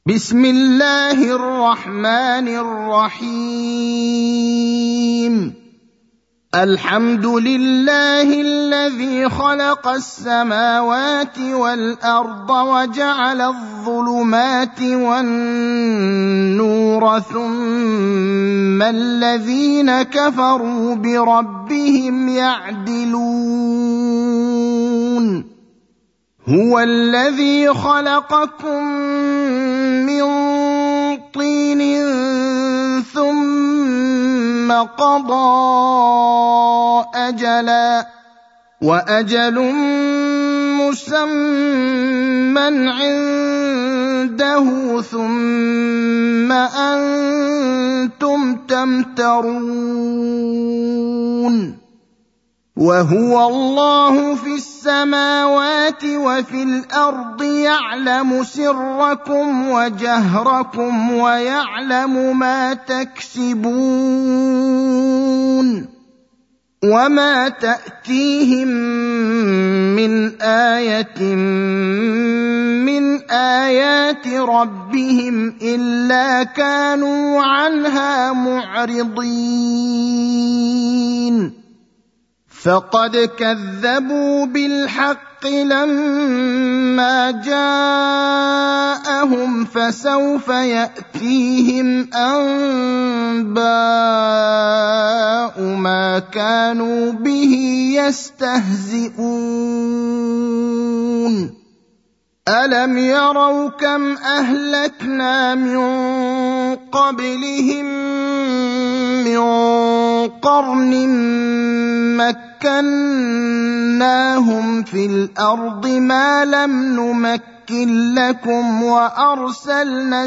بسم الله الرحمن الرحيم. الحمد لله الذي خلق السماوات والأرض وجعل الظلمات والنور ثم الذين كفروا بربهم يعدلون. هو الذي خلقكم من طين ثم قضى أجلا وأجل مسمى عنده ثم أنتم تمترون. وهو الله في السماوات وفي الأرض يعلم سركم وجهركم ويعلم ما تكسبون. وما تأتيهم من آية من آيات ربهم إلا كانوا عنها معرضين. فقد كذبوا بالحق لما جاءهم فسوف يأتيهم أنباء ما كانوا به يستهزئون. ألم يروا كم أهلكنا من قبلهم من قرن مكناهم في الأرض ما لم نمكن لكم وأرسلنا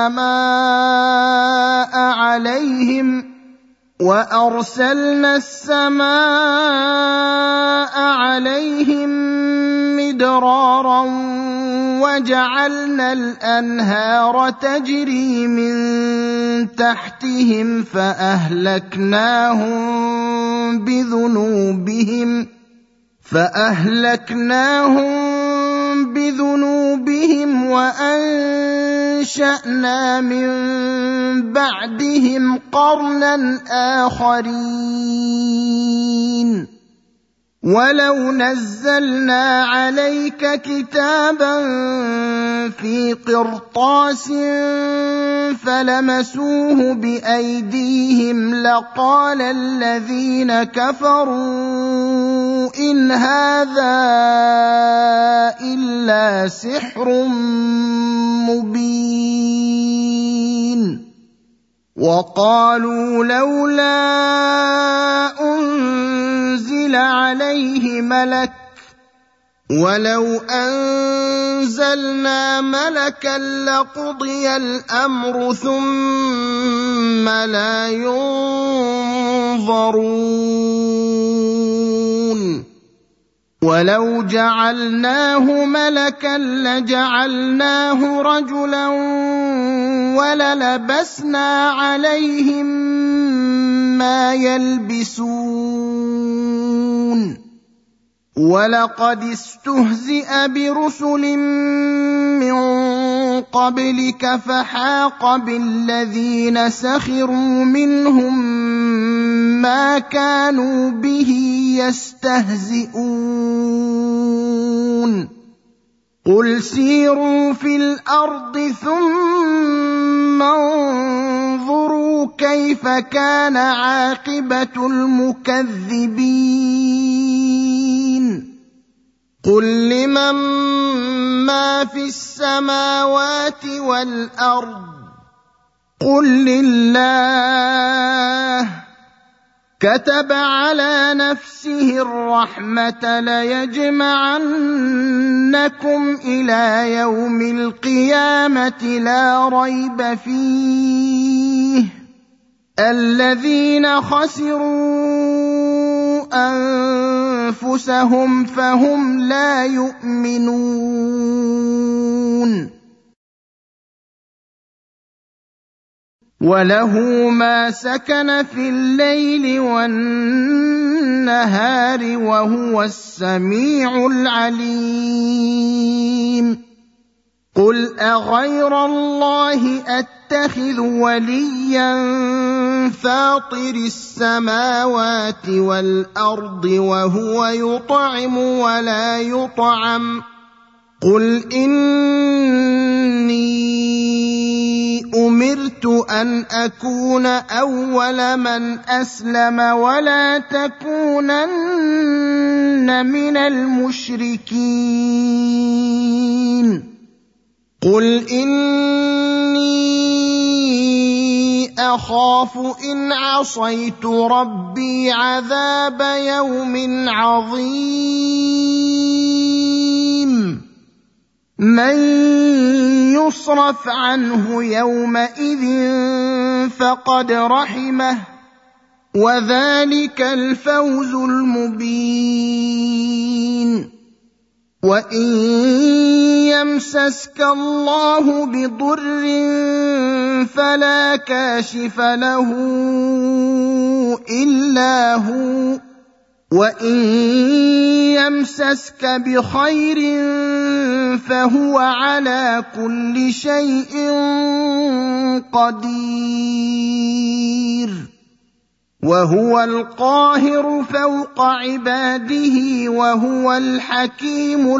السماء عليهم مدرارا وجعلنا الأنهار تجري من تحتهم فأهلكناهم بذنوبهم وأنشأنا من بعدهم قرنا آخرين. ولو نزلنا عليك كتابا في قرطاس فلمسوه بأيديهم لقال الذين كفروا إن هذا إلا سحر مبين. وقالوا لولا أنزل عليه ملك ولو أنزلنا ملكا لقضي الأمر ثم لا ينظرون. ولو جعلناه ملكا لجعلناه رجلا وللبسنا عليهم ما يلبسون. ولقد استهزئ برسل من قبلك فحاق بالذين سخروا منهم ما كانوا به يستهزئون. قل سيروا في الأرض ثم انظروا كيف كان عاقبة المكذبين. قل لمن ما في السماوات والأرض قل لله. كتب على نفسه الرحمة ليجمعنكم إلى يوم القيامة لا ريب فيه. الذين خسروا أنفسهم فهم لا يؤمنون. وله ما سكن في الليل والنهار وهو السميع العليم. قل أغير الله أتخذ وليا فاطر السماوات والأرض وهو يطعم ولا يطعم قل إني أمرت أن أكون أول من أسلم ولا تكونن من المشركين قل إني أخاف إن عصيت ربي عذاب يوم عظيم من يصرف عنه يومئذ فقد رحمه وذلك الفوز المبين وإن يمسسك الله بضر فلا كاشف له إلا هو وإن يمسسك بخير فهو على كل شيء قدير وهو القاهر فوق عباده وهو الحكيم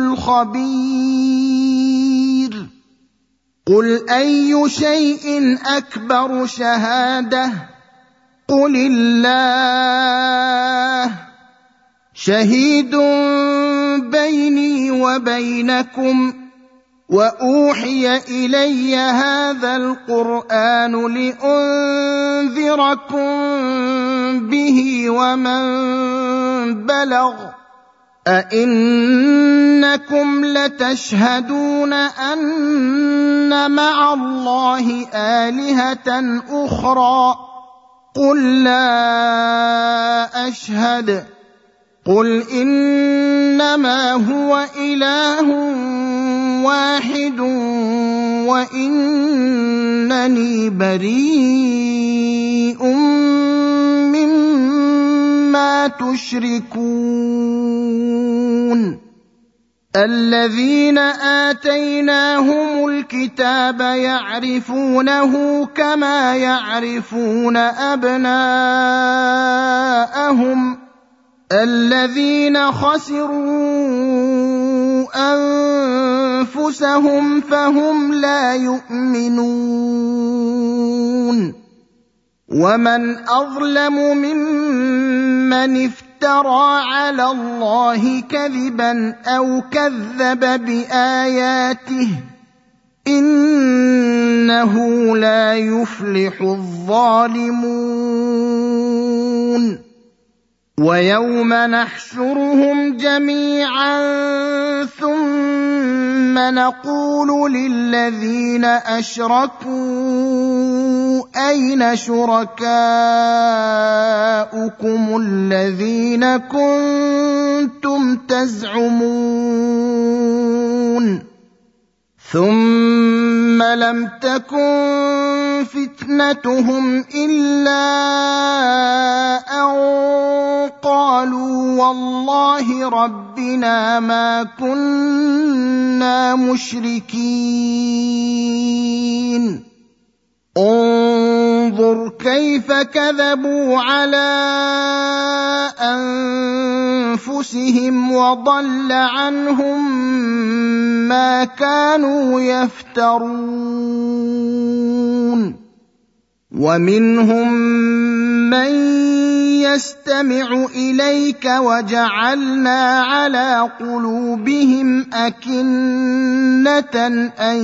الخبير قل أي شيء أكبر شهادة قل الله شهيد بيني وبينكم وأوحي إلي هذا القرآن لأنذركم به ومن بلغ أئنكم لتشهدون أن مع الله آلهة أخرى قل لا أشهد قل إنما هو إله واحد وإنني بريء مما تشركون الذين آتيناهم الكتاب يعرفونه كما يعرفون أبناءهم الذين خسروا أنفسهم فهم لا يؤمنون ومن أظلم ممن افترى على الله كذبا أو كذب بآياته إنه لا يفلح الظالمون ويوم نحشرهم جميعا ثم نقول للذين أشركوا أين شركاؤكم الذين كنتم تزعمون ثم لم تكن فتنتهم إلا أن قالوا والله ربنا ما كنا مشركين انظر كيف كذبوا على أنفسهم وضل عنهم ما كانوا يفترون ومنهم من يستمع إليك وجعلنا على قلوبهم أكنة أن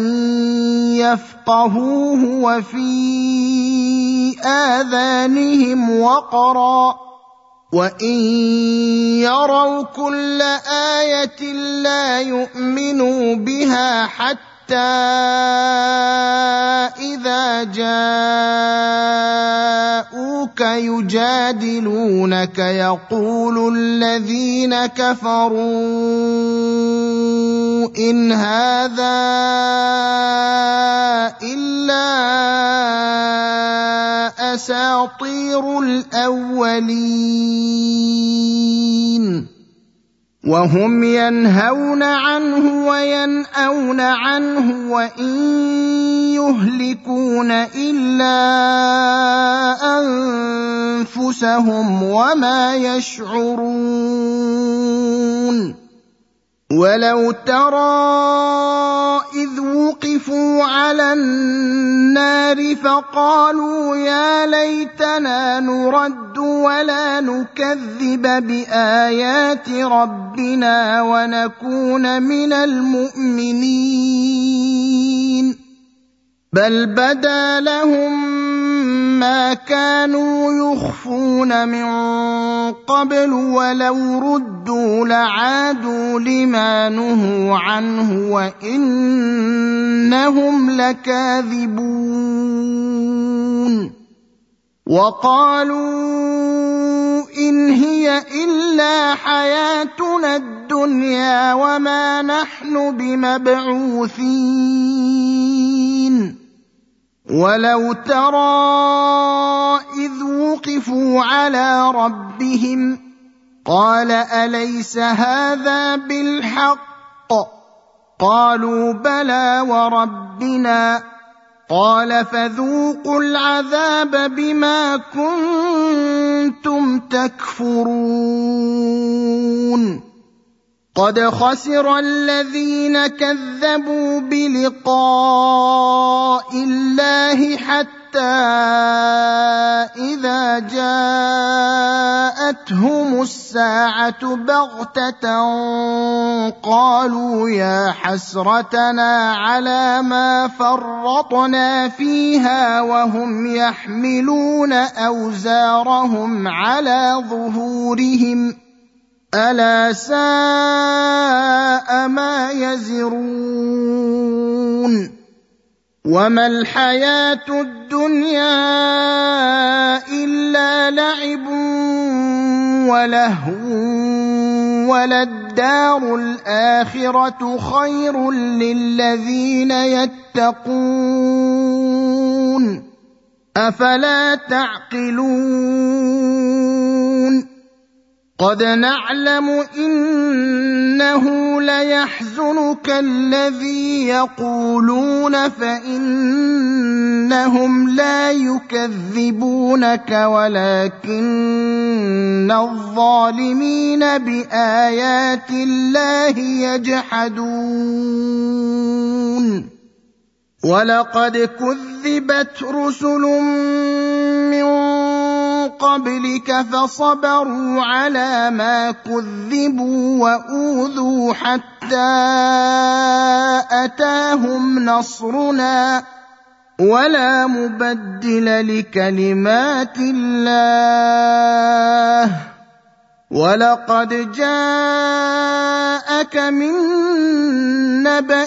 يفقهوه وفي آذانهم وقرا وإن يروا كل آية لا يؤمنوا بها حتى إذا جاءوك يجادلونك يقول الذين كفروا إن هذا إلا أساطير الأولين وهم ينهون عنه وينأون عنه وإن يهلكون إلا أنفسهم وما يشعرون ولو ترى إذ وقفوا على النار فقالوا يا ليتنا نرد ولا نكذب بآيات ربنا ونكون من المؤمنين بل بدا لهم ما كانوا يخفون من قبل ولو ردوا لعادوا لما نهوا عنه وإنهم لكاذبون وقالوا إن هي إلا حياتنا الدنيا وما نحن بمبعوثين ولو ترى إذ وقفوا على ربهم قال أليس هذا بالحق قالوا بلى وربنا قال فذوقوا العذاب بما كنتم تكفرون قد خسر الذين كذبوا بلقاء الله حتى إذا جاءتهم الساعة بغتة قالوا يا حسرتنا على ما فرطنا فيها وهم يحملون أوزارهم على ظهورهم ألا ساء ما يزرون وما الحياة الدنيا إلا لعب ولهو وللدار الآخرة خير للذين يتقون أفلا تعقلون قد نعلم إنه ليحزنك الذي يقولون فإنهم لا يكذبونك ولكن الظالمين بآيات الله يجحدون ولقد كذبت رسل من قبلك فصبروا على ما كذبوا وأوذوا حتى أتاهم نصرنا ولا مبدل لكلمات الله ولقد جاءك من نبأ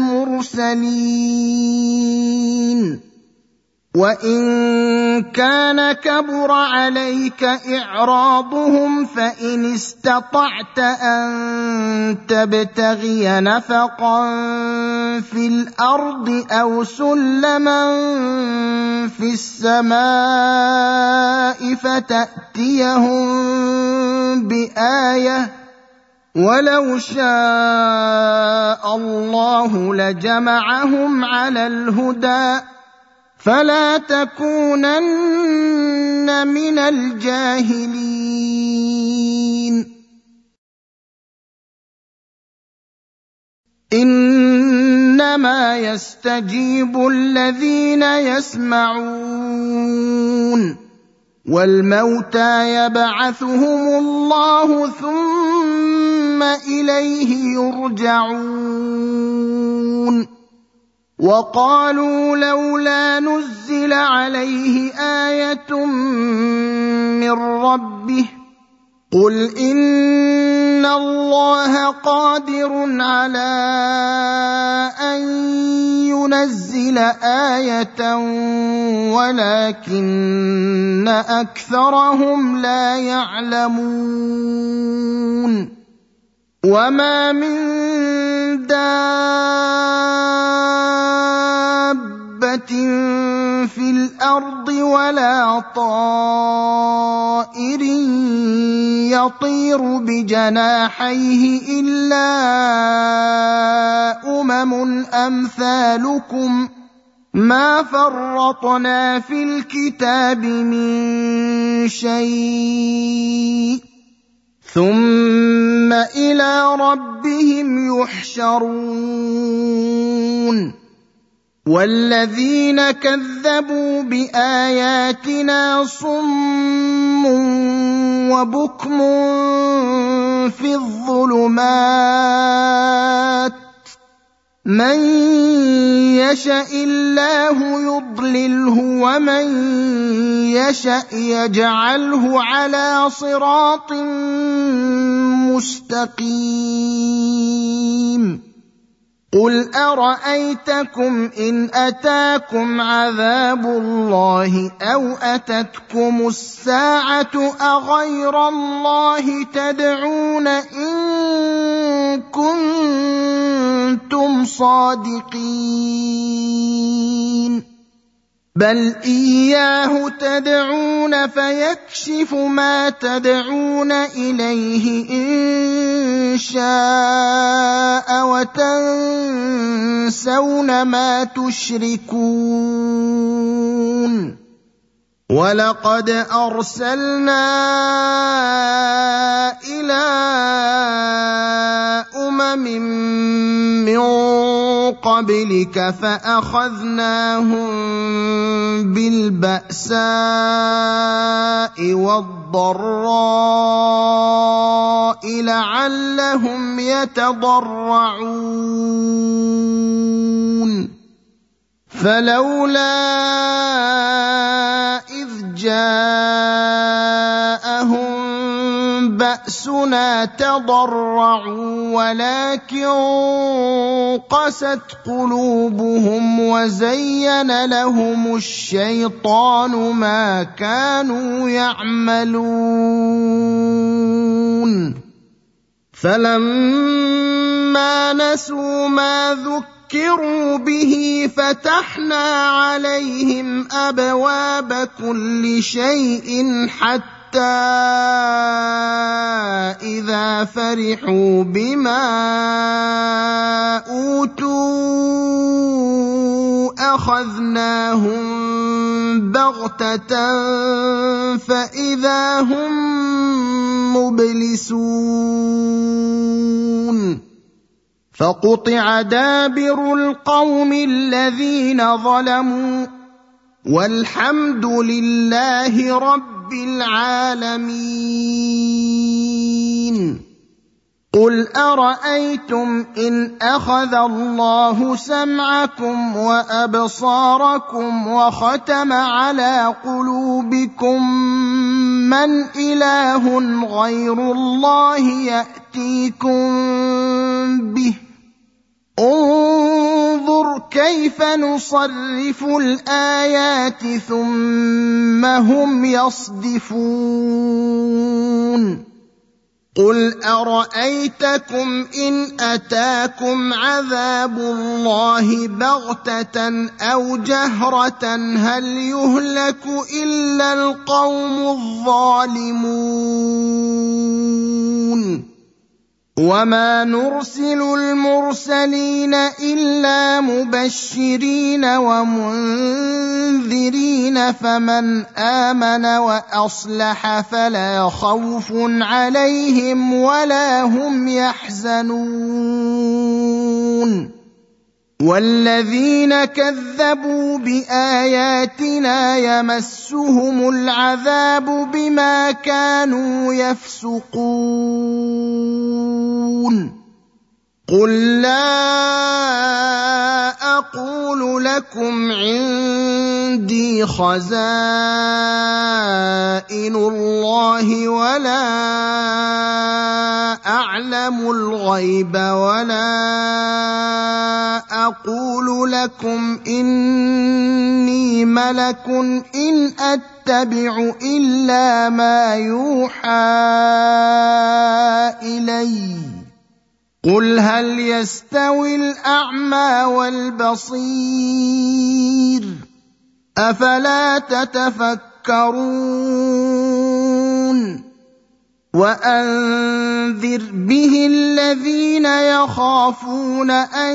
المرسلين وإن كان كبر عليك إعراضهم فإن استطعت أن تبتغي نفقا في الأرض أو سلما في السماء فتأتيهم بآية ولو شاء الله لجمعهم على الهدى فلا تكونن من الجاهلين إنما يستجيب الذين يسمعون والموتى يبعثهم الله ثم إليه يرجعون وقالوا لولا نزل عليه آية من ربه قل إن الله قادر على أن ينزل آية ولكن أكثرهم لا يعلمون وما من دابة في الأرض ولا طائر يطير بجناحيه إلا أمثالكم ما فرطنا في الكتاب من شيء ثم إلى ربهم يحشرون والذين كذبوا بآياتنا صم وبكم في الظلمات من يشاء الله يضلله ومن يشاء يجعله على صراط مستقيم قل أرأيتكم إن أتاكم عذاب الله أو أتتكم الساعة أغير الله تدعون إن كنتم صادقين بل إياه تدعون فيكشف ما تدعون إليه إن شاء وتنسون ما تشركون ولقد أرسلنا إلى من قبلك فأخذناهم بالبأساء والضراء لعلهم يتضرعون فلولا إذ جاءهم بأسنا تضرعوا ولكن قست قلوبهم وزين لهم الشيطان ما كانوا يعملون فلما نسوا ما ذكروا به فتحنا عليهم أبواب كل شيء حتى إذا فرحوا بما أوتوا أخذناهم بغتة فإذا هم مبلسون فقطع دابر القوم الذين ظلموا والحمد لله رب العالمين قل أرأيتم إن أخذ الله سمعكم وأبصاركم وختم على قلوبكم من إله غير الله يأتيكم به انظر كيف نصرف الآيات ثم هم يصدفون قل أرأيتكم إن أتاكم عذاب الله بغتة أو جهرة هل يهلك إلا القوم الظالمون وما نرسل المرسلين إلا مبشرين ومنذرين فمن آمن وأصلح فلا خوف عليهم ولا هم يحزنون والذين كذبوا بآياتنا يمسهم العذاب بما كانوا يفسقون قل لا أقول لكم عندي خزائن الله ولا أعلم الغيب ولا أقول لكم إني ملك إن أتبع إلا ما يوحى إلي قل هل يستوي الأعمى والبصير أفلا تتفكرون وأنذر به الذين يخافون أن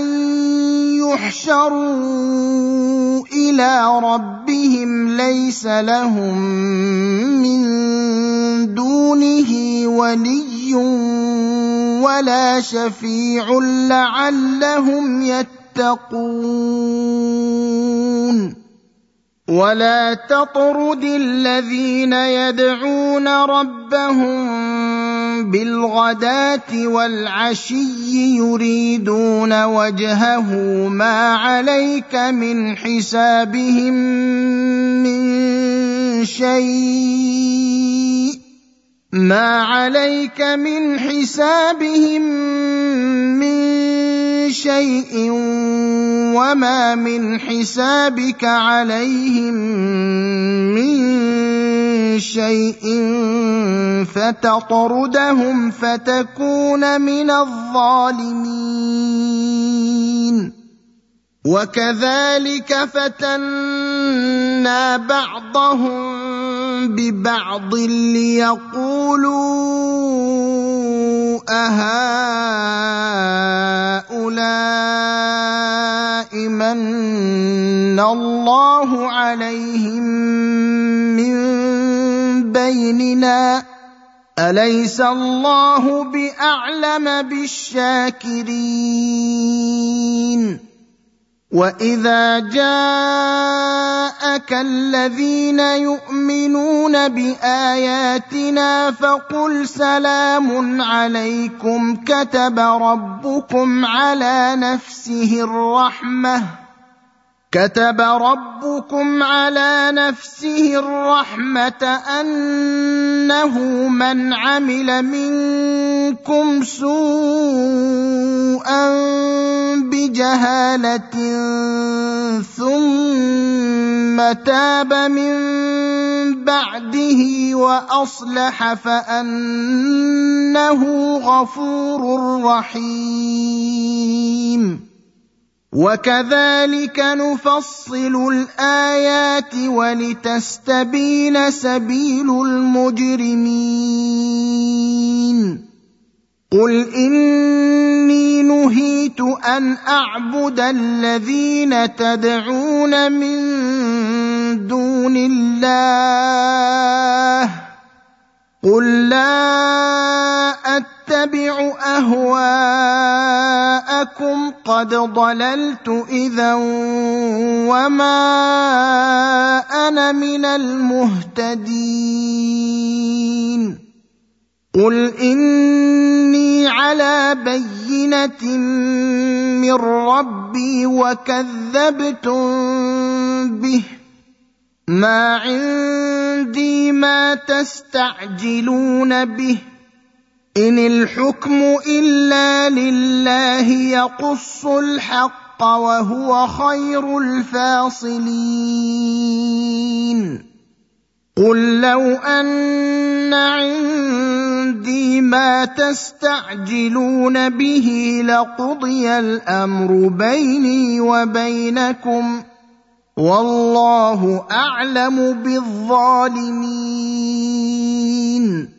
يحشروا إلى ربهم ليس لهم من دونه ولي ولا شفيع لعلهم يتقون ولا تطرد الذين يدعون ربهم بالغداة والعشي يريدون وجهه ما عليك من حسابهم من شيء وما من حسابك عليهم من شيء فتطردهم فتكون من الظالمين وكذلك فتنا بعضهم ببعض ليقولوا أهؤلاء من الله عليهم من بيننا أليس الله بأعلم بالشاكرين وإذا جاءك الذين يؤمنون بآياتنا فقل سلام عليكم كتب ربكم على نفسه الرحمة أنه من عمل منكم سوءا بجهالة ثم تاب من بعده وأصلح فأنه غفور رحيم وكذلك نفصل الآيات ولتستبين سبيل المجرمين قل إني نهيت أن أعبد الذين تدعون من دون الله قل لا أتبع أهواءكم قد ضللت إذا وما أنا من المهتدين قل إني على بينة من ربي وكذبتم به ما عندي ما تستعجلون به إن الحكم إلا لله يقص الحق وهو خير الفاصلين قل لو أن عندي ما تستعجلون به لقضي الأمر بيني وبينكم والله أعلم بالظالمين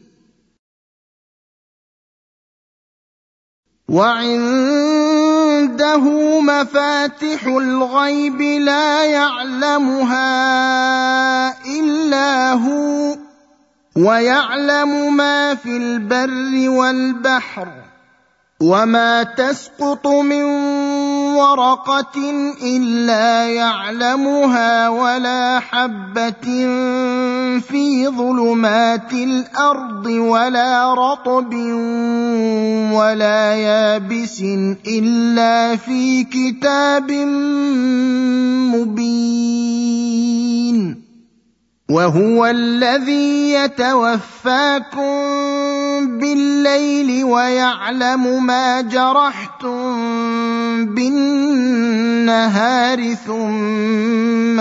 وعنده مفاتح الغيب لا يعلمها إلا هو ويعلم ما في البر والبحر وما تسقط من ورقة إلا يعلمها ولا حبة في ظلمات الأرض ولا رطب ولا يابس إلا في كتاب مبين وهو الذي يتوفاكم بالليل ويعلم ما جرحتم بالنهار ثم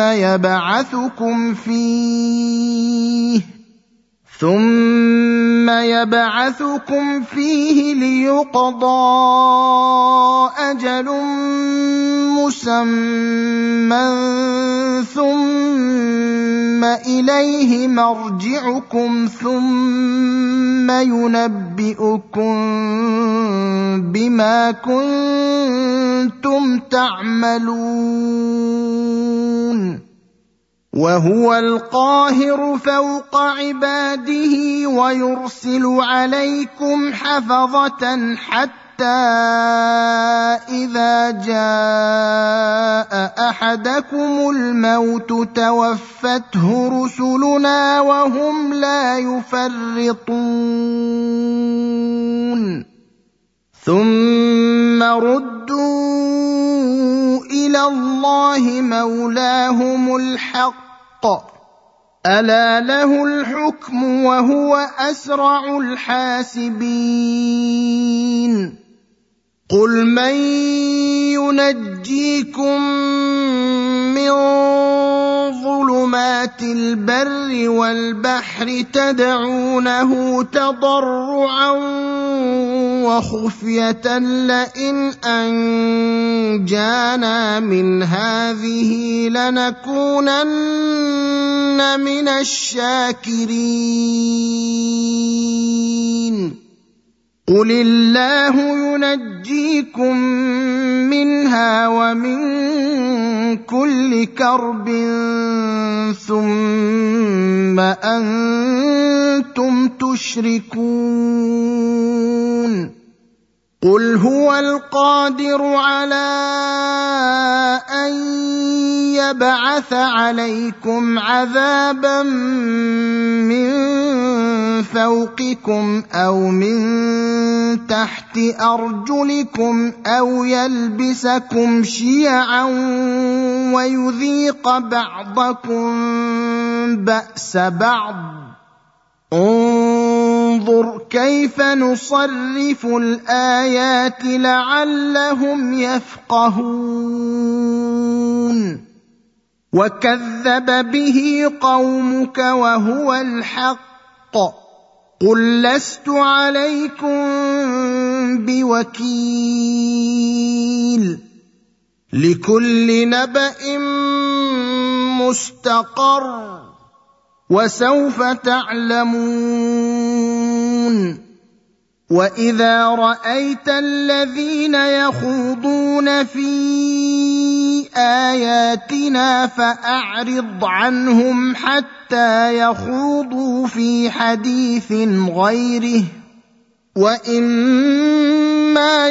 يبعثكم فيه ليقضى أجل مسمى ثم إليه مرجعكم ثم ينبئكم بما كنتم تعملون وهو القاهر فوق عباده ويرسل عليكم حفظة حتى إذا جاء أحدكم الموت توفته رسلنا وهم لا يفرطون ثم ردوا إلى الله مولاهم الحق ألا له الحكم وهو أسرع الحاسبين قل من ينجيكم من ظلمات البر والبحر تدعونه تضرعا وخفية لئن أنجانا من هذه لنكونن من الشاكرين قل الله ينجيكم منها ومن كل كرب ثم أنتم تشركون قل هو القادر على أن يبعث عليكم عذابا من فوقكم أو من تحت أرجلكم أو يلبسكم شيعا ويذيق بعضكم بأس بعض انظر كيف نصرف الآيات لعلهم يفقهون وكذب به قومك وهو الحق قل لست عليكم بوكيل لكل نبأ مستقر وسوف تعلمون وإذا رأيت الذين يخوضون في آياتنا فأعرض عنهم حتى يخوضوا في حديث غيره وإما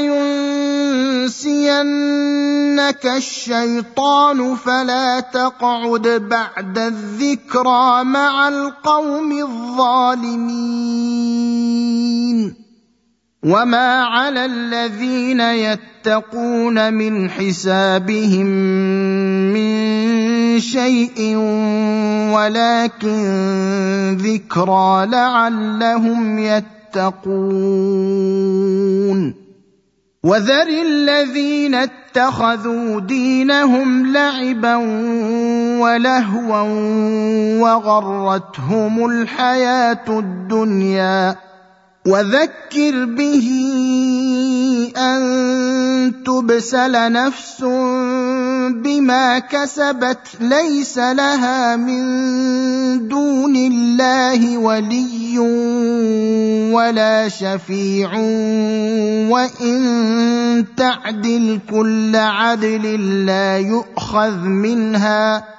ينسينك الشيطان فلا تقعد بعد الذكرى مع القوم الظالمين وما على الذين يتقون من حسابهم من شيء ولكن ذكرى لعلهم يتقون وذر الذين اتخذوا دينهم لعبا ولهوا وغرتهم الحياة الدنيا وذكر به أن تبسل نفس بما كسبت ليس لها من دون الله ولي ولا شفيع وإن تعدل كل عدل لا يؤخذ منها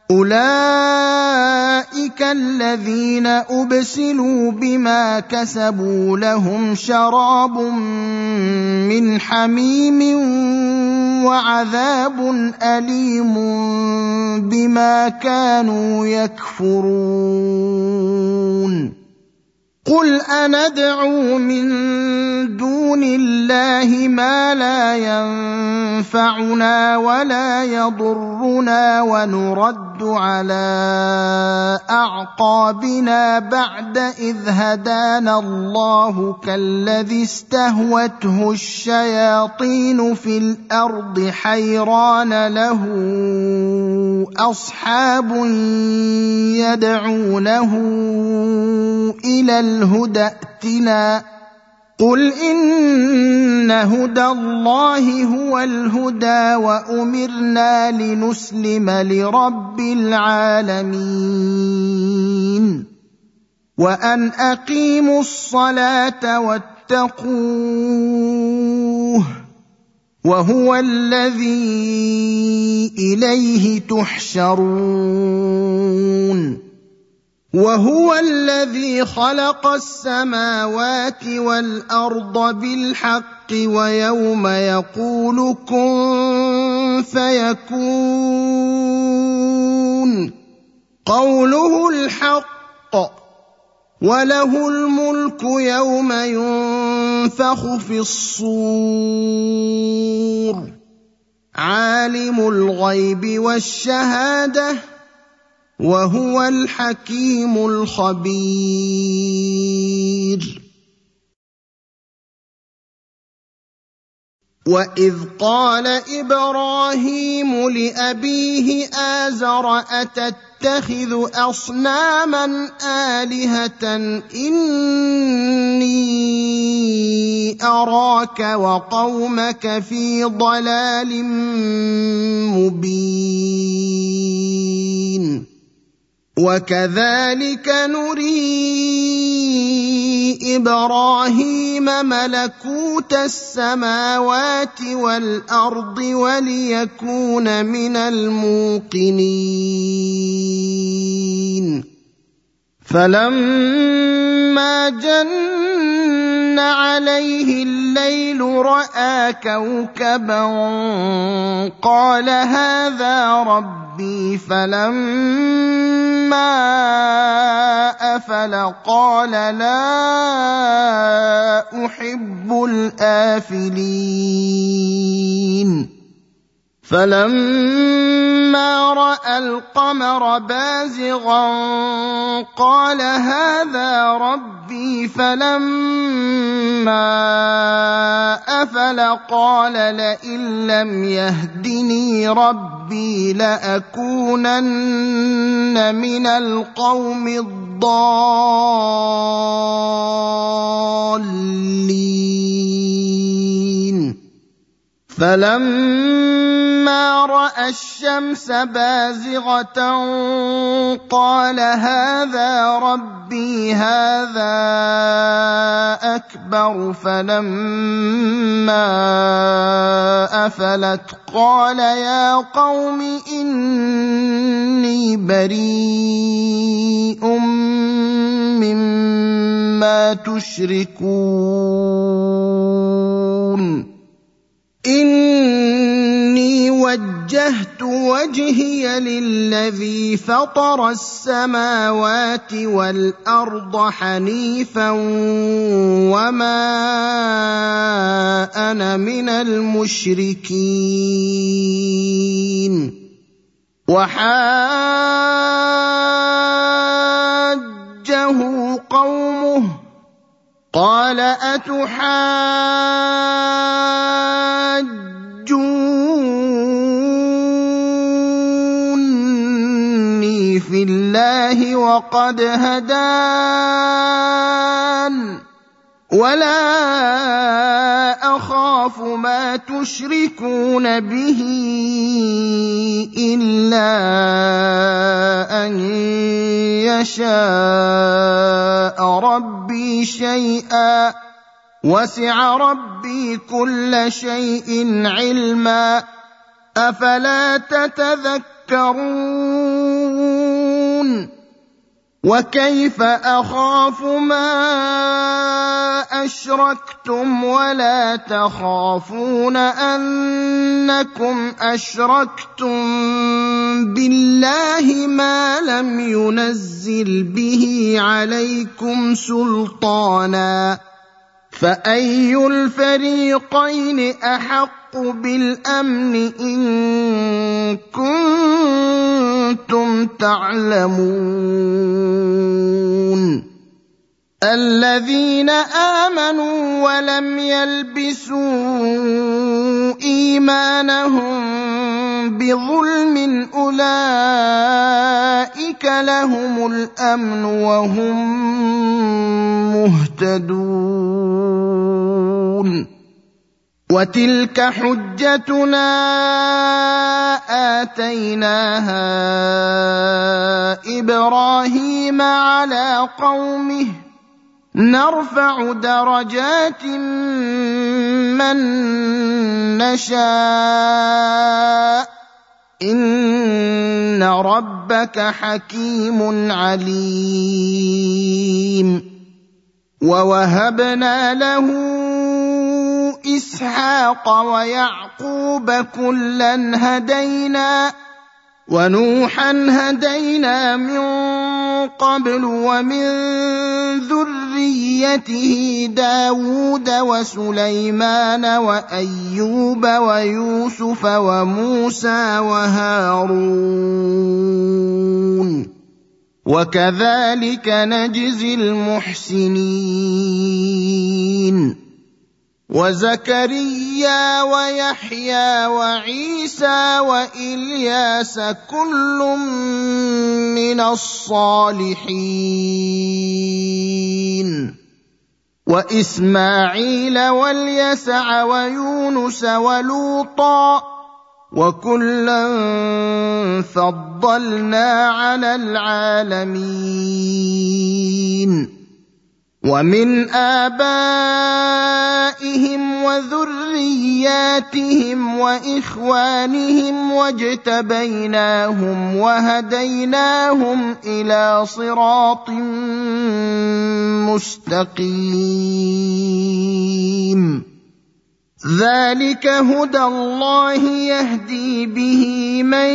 أولئك الذين أبسلوا بما كسبوا لهم شراب من حميم وعذاب أليم بما كانوا يكفرون قل أندعو من دون الله ما لا ينفعنا ولا يضرنا ونرد على أعقابنا بعد إذ هدانا الله كالذي استهوته الشياطين في الأرض حيران له أصحاب يدعونه إلى الهدى ائتنا قل إن هدى الله هو الهدى وأمرنا لنسلم لرب العالمين وأن أقيموا الصلاة واتقوه وهو الذي إليه تحشرون وهو الذي خلق السماوات والأرض بالحق ويوم يقول كن فيكون قوله الحق وله الملك يوم ينفخ في الصور عالم الغيب والشهادة وهو الحكيم الخبير وإذ قال إبراهيم لأبيه آزر أتتخذ أصناما آلهة إني أراك وقومك في ضلال مبين وكذلك نري إبراهيم ملكوت السماوات والأرض وليكون من الموقنين فلما جن عليه الليل رأى كوكبا قال هذا ربي فلما أفل قال لا أحب الآفلين فلما رأى القمر بازغا قال هذا ربي فلما أفل قال لئن لم يهدني ربي لأكونن من القوم الضالين فلما رأى الشمس بازغة قال هذا ربي هذا أكبر فلما أفلت قال يا قوم إني بريء مما تشركون إني وجهت وجهي للذي فطر السماوات والأرض حنيفا وما أنا من المشركين وحاجه قومه قال أتحاجوني في الله وقد هدان ولا أخاف ما تشركون به إلا أن يشاء ربي شيئا وسع ربي كل شيء علما أفلا تتذكرون وكيف أخاف ما أشركتم ولا تخافون أنكم أشركتم بالله ما لم ينزل به عليكم سلطانا فأي الفريقين أحق بالأمن إن كنتم تعلمون الذين آمنوا ولم يلبسوا إيمانهم بظلم أولئك أولئك لهم الأمن وهم مهتدون. وتلك حجتنا آتيناها إبراهيم على قومه نرفع درجات من نشاء إن ربك حكيم عليم. ووهبنا له إسحاق ويعقوب كلا هدينا ونوحا هدينا من قبل ومن ذريته داود وسليمان وأيوب ويوسف وموسى وهارون وكذلك نجزي المحسنين. وزكريا ويحيى وعيسى وإلياس كل من الصالحين. وإسماعيل واليسع ويونس ولوطا وكلا فضلنا على العالمين. ومن آبائهم وذرياتهم وإخوانهم واجتبيناهم وهديناهم إلى صراط مستقيم. ذلك هدى الله يهدي به من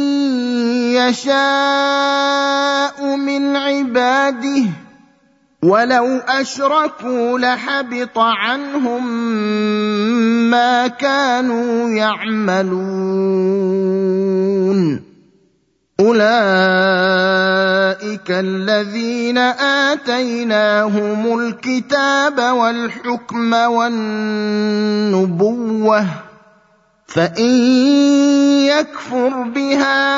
يشاء من عباده ولو أشركوا لحبط عنهم ما كانوا يعملون. أولئك الذين آتيناهم الكتاب والحكم والنبوة فإن يكفر بها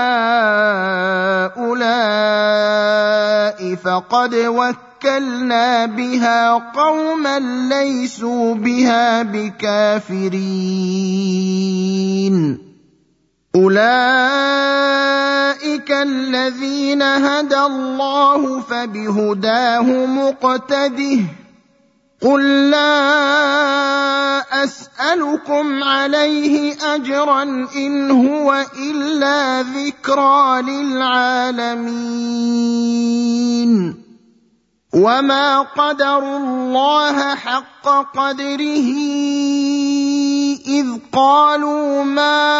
هؤلاء فقد وكلنا بها قوما ليسوا بها بكافرين. أولئك الذين هدى الله فبهداه مقتده. قل لا أسألكم عليه أجرا إن هو إلا ذكرى للعالمين. وما قدروا الله حق قدره إذ قالوا ما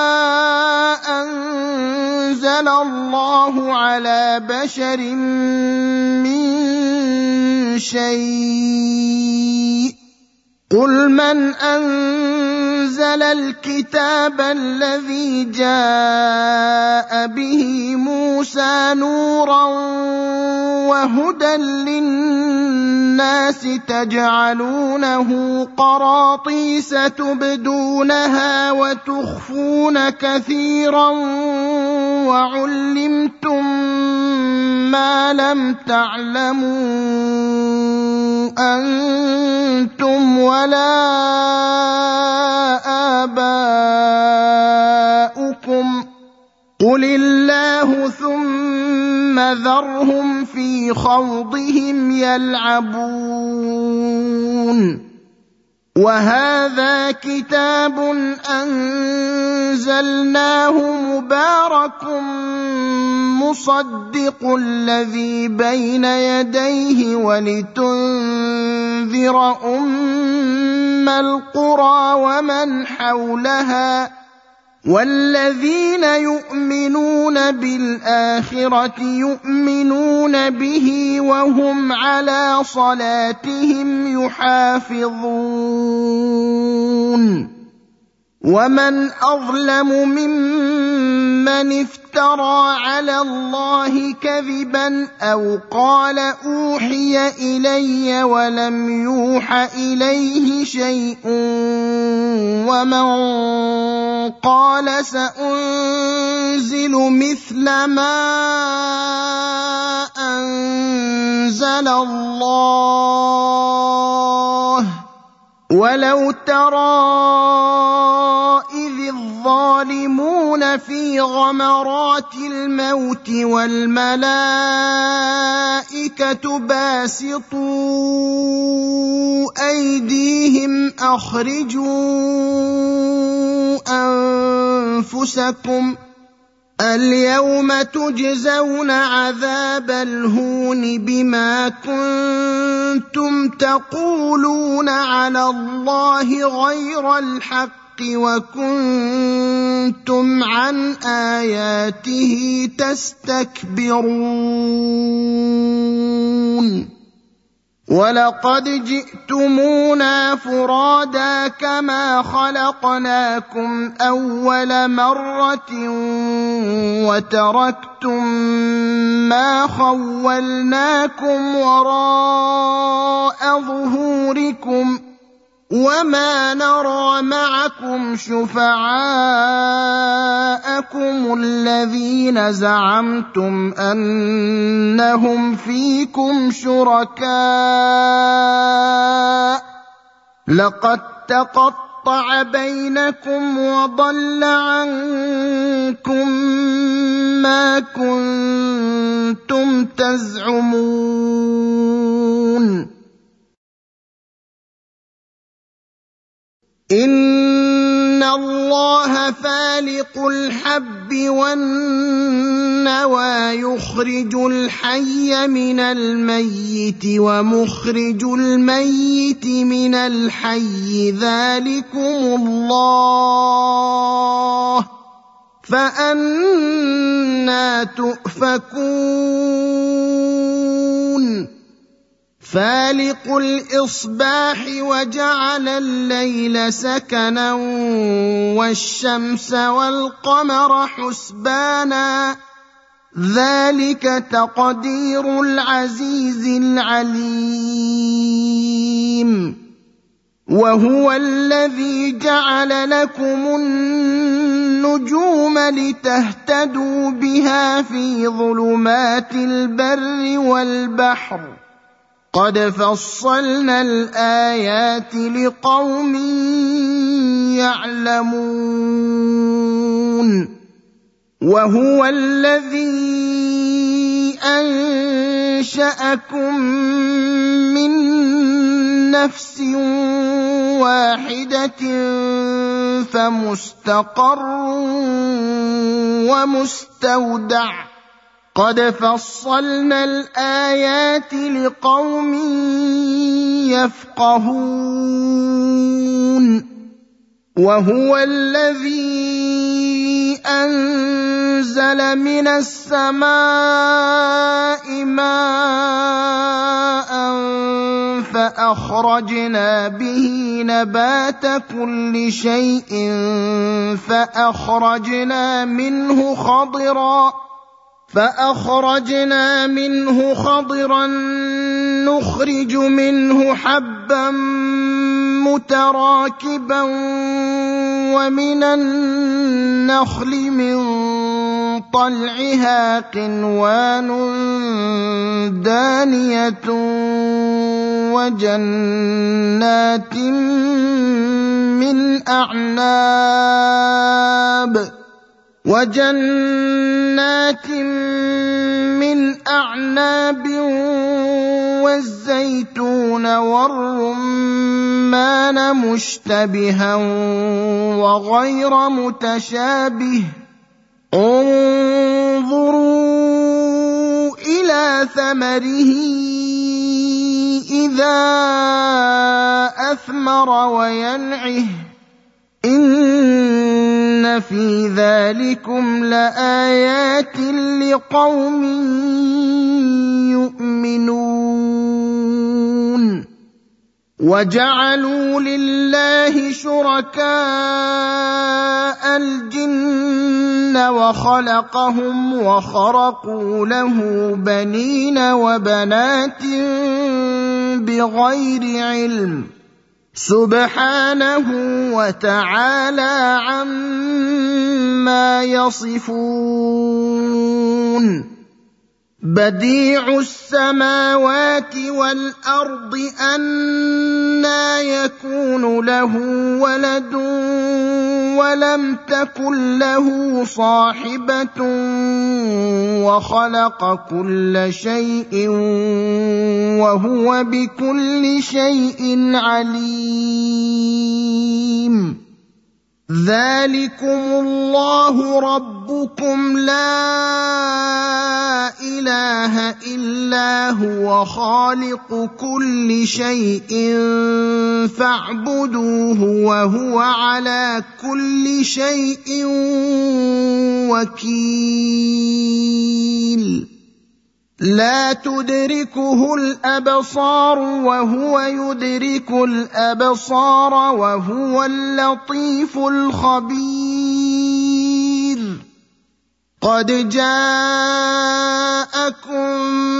أنزل الله على بشر من شيء. قل من أنزل الكتاب الذي جاء به موسى نورا وهدى للناس تجعلونه قراطيس تبدونها وتخفون كثيرا وعلمتم ما لم تعلموا أنتم ولا آباؤكم قل الله ثم ذرهم في خوضهم يلعبون. وهذا كتاب أنزلناه مبارك مصدق الذي بين يديه ولتنذر أم القرى ومن حولها والذين يؤمنون بالآخرة يؤمنون به وهم على صلاتهم يحافظون. ومن أظلم ممن افترى على الله كذبا أو قال أوحي إلي ولم يوح إليه شيء ومن قال سأنزل مثل ما أنزل الله ولو ترى إذ الظالمون في غمرات الموت والملائكة باسطوا أيديهم أخرجوا أنفسكم اليوم تجزون عذاب الهون بما كنتم تقولون على الله غير الحق وكنتم عن آياته تستكبرون ولقد جئتمونا فرادا كما خلقناكم أول مرة وتركتم ما خولناكم وراء ظهوركم وما نرى معكم شفعاءكم الذين زعمتم أنهم فيكم شركاء لقد تقطع بينكم وضل عنكم ما كنتم تزعمون إن الله فالق الحب والنوى يخرج الحي من الميت ومخرج الميت من الحي ذلكم الله فأنى تؤفكون فالق الإصباح وجعل الليل سكنا والشمس والقمر حسبانا ذلك تقدير العزيز العليم وهو الذي جعل لكم النجوم لتهتدوا بها في ظلمات البر والبحر قد فصلنا الآيات لقوم يعلمون وهو الذي أنشأكم من نفس واحدة فمستقر ومستودع قد فصلنا الآيات لقوم يفقهون وهو الذي أنزل من السماء ماء فأخرجنا به نبات كل شيء فأخرجنا منه خضرا نخرج منه حبا متراكبا ومن النخل من طلعها قنوان دانية وجنات من أعناب والزيتون والرمان مشتبها وغير متشابه انظروا إلى ثمره إذا أثمر وينعه إن في ذلكم لآيات لقوم يؤمنون وجعلوا لله شركاء الجن وخلقهم وخرقوا له بنين وبنات بغير علم سبحانه وتعالى عما يصفون بديع السماوات والأرض أنى يكون له ولد ولم تكن له صاحبة وخلق كل شيء وهو بكل شيء عليم ذلكم الله ربكم لا إله إلا هو خالق كل شيء فاعبدوه وهو على كل شيء وكيل لا تدركه الأبصار وهو يدرك الأبصار وهو اللطيف الخبير قد جاءكم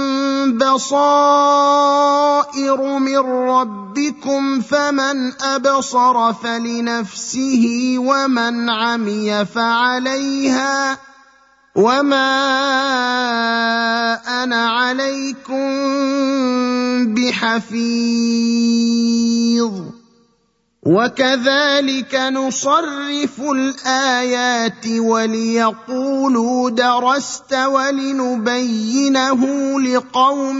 بصائر من ربكم فمن أبصر فلنفسه ومن عمي فعليها وما أنا عليكم بحفيظ وكذلك نصرف الآيات وليقولوا درست ولنبينه لقوم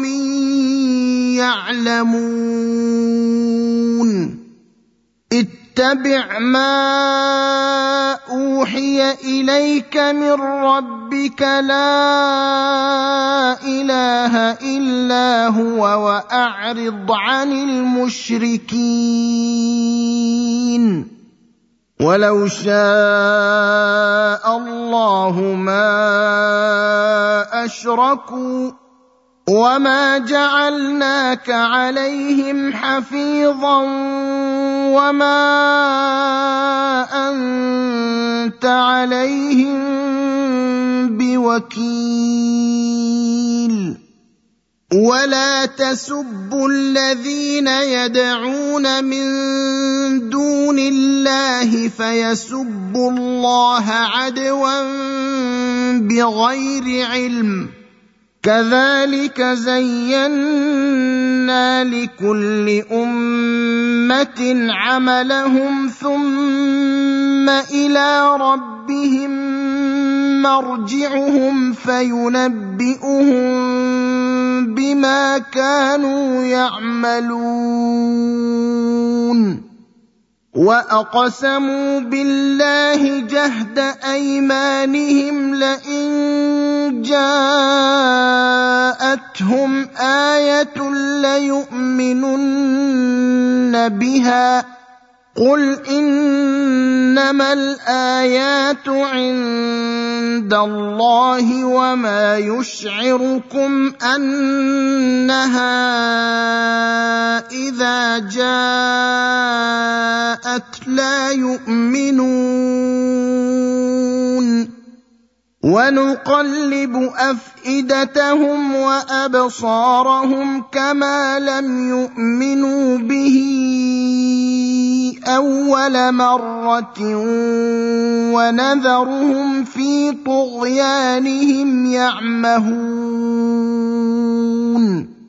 يعلمون اتبع ما أوحي إليك من ربك لا إله إلا هو وأعرض عن المشركين ولو شاء الله ما أشركوا وما جعلناك عليهم حفيظا وما أنت عليهم بوكيل ولا تسبوا الذين يدعون من دون الله فيسبوا الله عدوا بغير علم كذلك زينا لكل أمة عملهم ثم إلى ربهم مرجعهم فينبئهم بما كانوا يعملون وأقسموا بالله جهد أيمانهم لئن جاءتهم آية ليؤمنن بها قل إنما الآيات عند الله وما يشعركم أنها إذا جاءت لا يؤمنون ونقلب أفئدتهم وأبصارهم كما لم يؤمنوا به أول مرة ونذرهم في طغيانهم يعمهون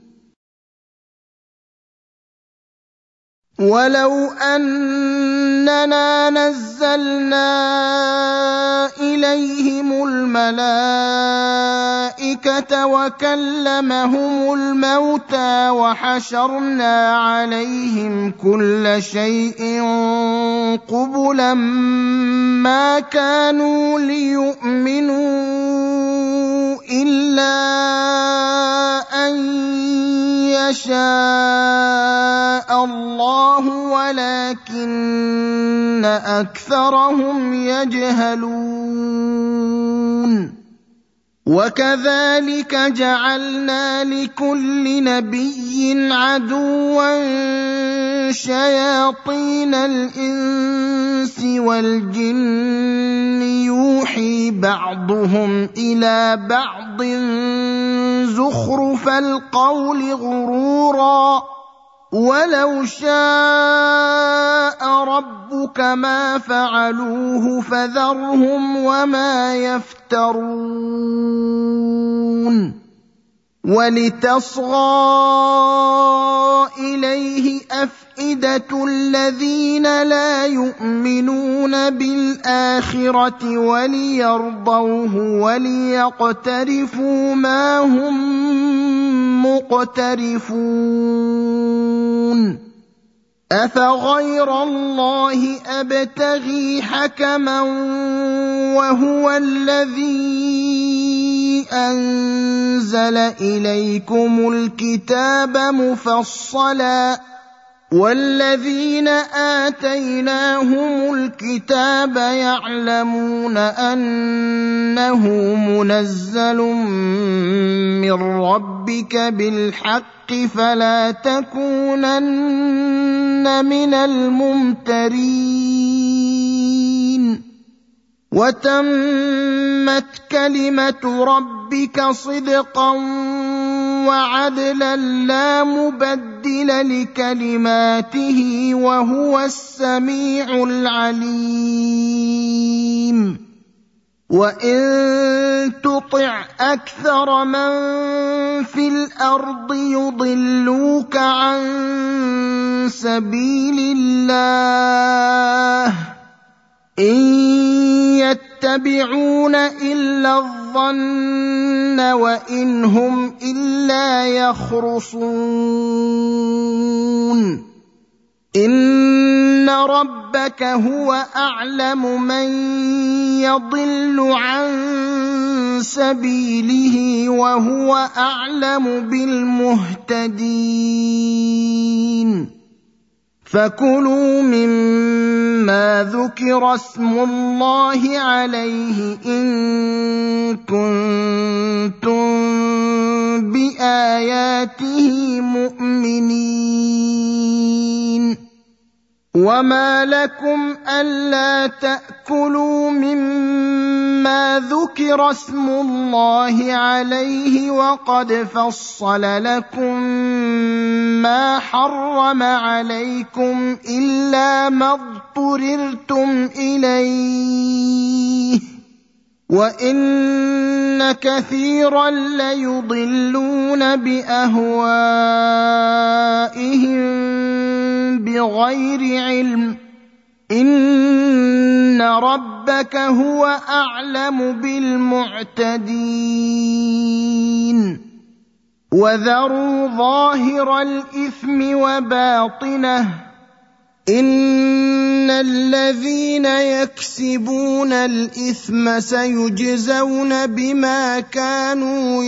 ولو أننا نزلنا إليهم الملائكة وكلمهم الموتى وحشرنا عليهم كل شيء قبلا ما كانوا ليؤمنوا إلا أن يشاء الله ولكن أكثرهم يجهلون وكذلك جعلنا لكل نبي عدوا شياطين الإنس والجن يوحي بعضهم إلى بعض زخرف القول غرورا ولو شاء ربك ما فعلوه فذرهم وما يفترون ولتصغى إليه أفئدة الذين لا يؤمنون بالآخرة وليرضوه وليقترفوا ما هم مقترفون أفغير الله أبتغي حكما وهو الذي أنزل إليكم الكتاب مفصلا والذين آتيناهم الكتاب يعلمون أنه منزل من ربك بالحق فلا تكونن من الممترين وتمت كلمة ربك صدقا وعدلا لا مبدل لكلماته وهو السميع العليم وإن تطع أكثر من في الأرض يضلوك عن سبيل الله إن يتبعون إلا الظن وإن هم إلا يخرصون إن ربك هو أعلم من يضل عن سبيله وهو أعلم بالمهتدين فكلوا مما ذكر اسم الله عليه إن كنتم بآياته مؤمنين وما لكم ألا تأكلوا مما ذكر اسم الله عليه وقد فصل لكم ما حرم عليكم إلا ما اضطررتم إليه وإن كثيرا ليضلون بأهوائهم بغير علم إن ربك هو أعلم بالمعتدين وذروا ظاهر الإثم وباطنه إن الذين يكسبون الإثم سيجزون بما كانوا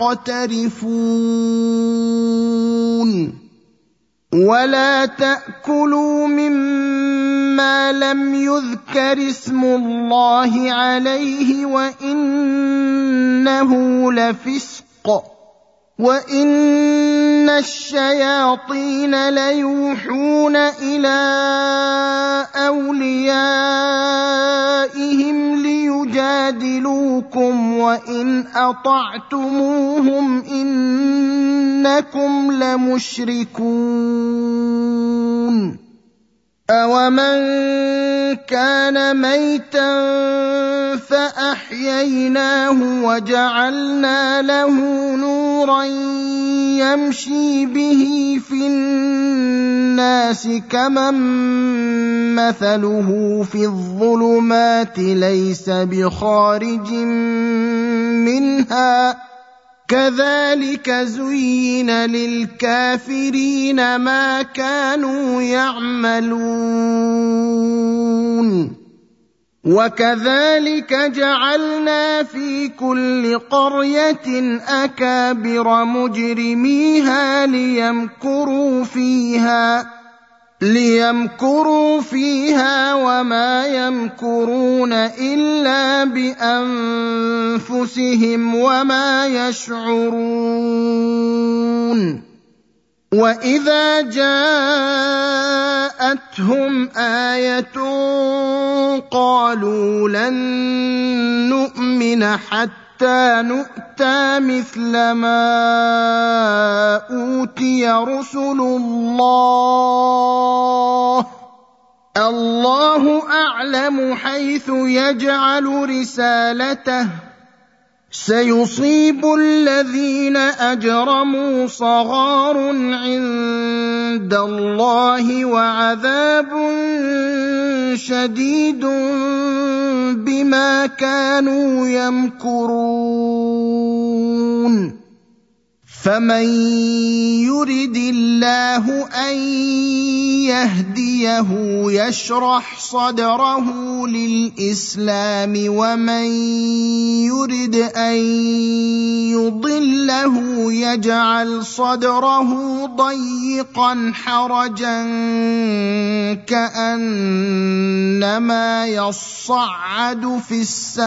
يقترفون ولا تأكلوا مما لم يذكر اسم الله عليه وإنه لفسق وإن الشياطين ليوحون إلى أوليائهم ليجادلوكم وإن أطعتموهم إنكم لمشركون أَوَمَنْ كَانَ مَيْتًا فَأَحْيَيْنَاهُ وَجَعَلْنَا لَهُ نُورًا يَمْشِي بِهِ فِي النَّاسِ كَمَنْ مَثَلُهُ في الظُّلُمَاتِ لَيْسَ بِخَارِجٍ مِنْهَا كَذَلِكَ زُيِّنَ لِلْكَافِرِينَ مَا كَانُوا يَعْمَلُونَ وَكَذَلِكَ جَعَلْنَا فِي كُلِّ قَرْيَةٍ أَكَابِرَ مُجْرِمِيهَا لِيَمْكُرُوا فِيهَا ليمكروا فيها وما يمكرون إلا بأنفسهم وما يشعرون. وإذا جاءتهم آية قالوا لن نؤمن حتى نؤتى مثل ما أوتي رسل الله أعلم حيث يجعل رسالته سيصيب الذين أجرموا صغار عند الله وعذاب شديد بما كانوا يمكرون. فمن يرد الله أن يهديه يشرح صدره للإسلام ومن يرد أن يضله يجعل صدره ضيقا حرجا كأنما يصعد في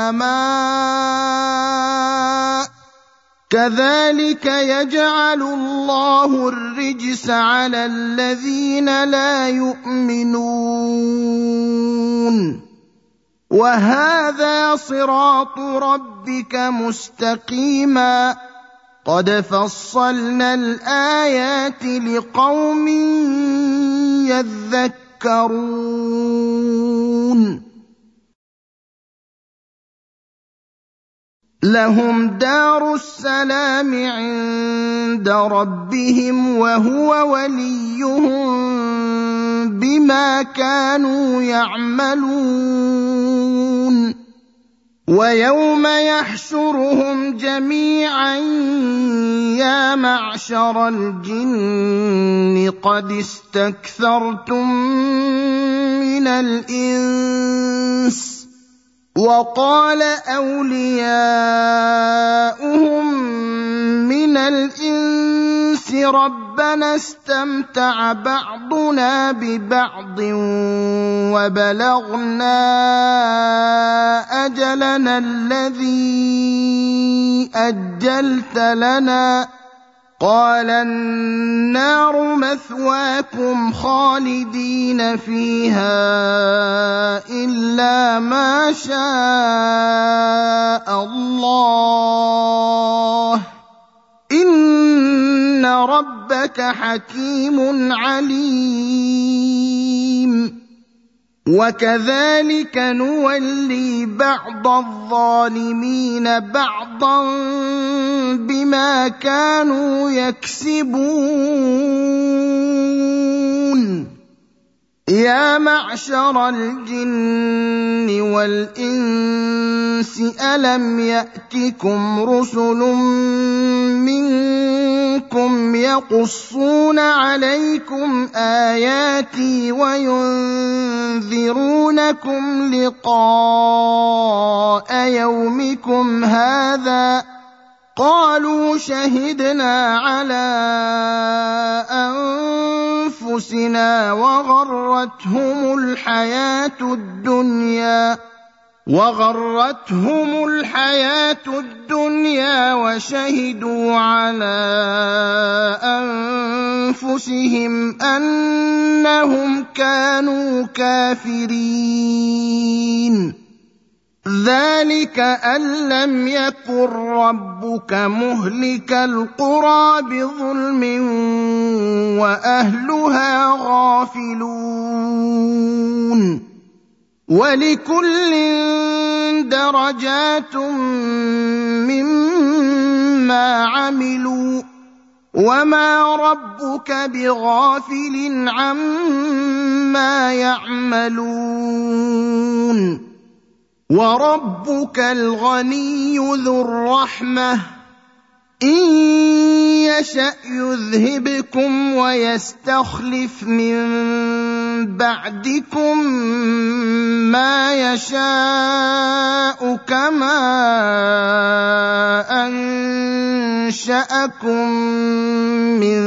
السماء كذلك يجعل الله الرجس على الذين لا يؤمنون. وهذا صراط ربك مستقيما قد فصلنا الآيات لقوم يذكرون. لهم دار السلام عند ربهم وهو وليهم بما كانوا يعملون. ويوم يحشرهم جميعا يا معشر الجن قد استكثرتم من الإنس وقال أولياؤهم من الإنس ربنا استمتع بعضنا ببعض وبلغنا أجلنا الذي أجلت لنا قال النار مثواكم خالدين فيها إلا ما شاء الله إن ربك حكيم عليم. وكذلك نولي بعض الظالمين بعضا بما كانوا يكسبون. يا معشر الجن والإنس ألم يأتكم رسل منكم يقصون عليكم آياتي وينذرونكم لقاء يومكم هذا قالوا شهدنا على أنفسنا وغرتهم الحياة الدنيا وشهدوا على أنفسهم أنهم كانوا كافرين. ذلك أن لم يكن ربك مهلك القرى بظلم وأهلها غافلون. ولكل درجات مما عملوا وما ربك بغافل عما يعملون. وربك الغني ذو الرحمة إن يشأ يذهبكم ويستخلف من بعدكم ما يشاء كما أنشأكم من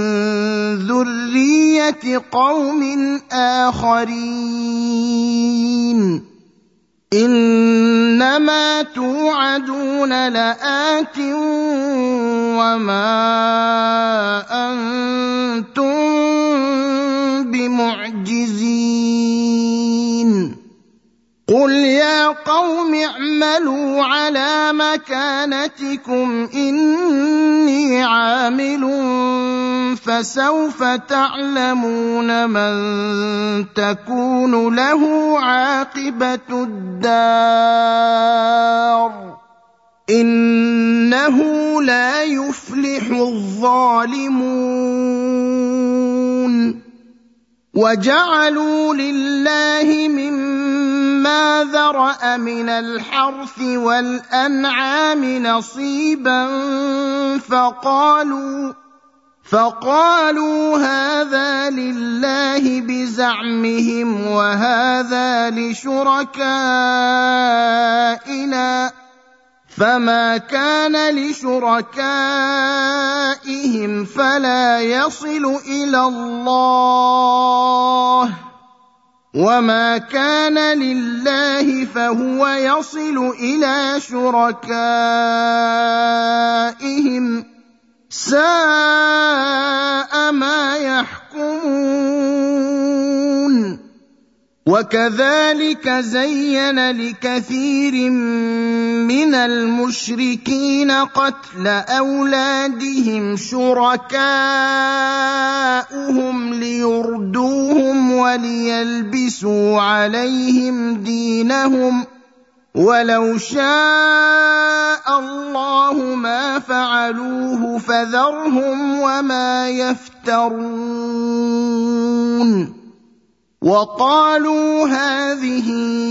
ذرية قوم آخرين إنما توعدون لآت وما أنتم بمعجزين قل يا قوم اعملوا على مكانتكم إني عامل فسوف تعلمون من تكون له عاقبة الدار إنه لا يفلح الظالمون وجعلوا لله مما ذرأ من الحرث والأنعام نصيبا فقالوا هذا لله بزعمهم وهذا لشركائنا فما كان لشركائهم فلا يصل إلى الله وما كان لله فهو يصل إلى شركائهم ساء ما يحكمون وكذلك زين لكثير من المشركين قتل أولادهم شركاؤهم ليردوهم وليلبسوا عليهم دينهم ولو شاء الله ما فعلوه فذرهم وما يفترون وقالوا هذه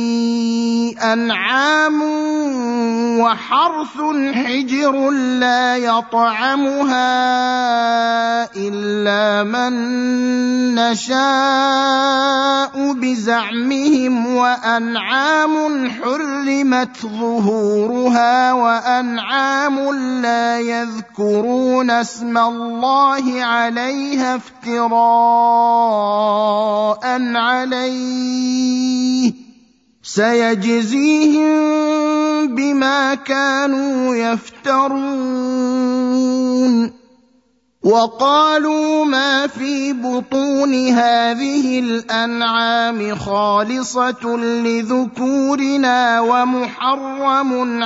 أنعام وحرث حجر لا يطعمها إلا من نشاء بزعمهم وأنعام حرمت ظهورها وأنعام لا يذكرون اسم الله عليها افتراء عليه سيجزيهم بما كانوا يفترون وقالوا ما في بطون هذه الأنعام خالصة لذكورنا ومحرم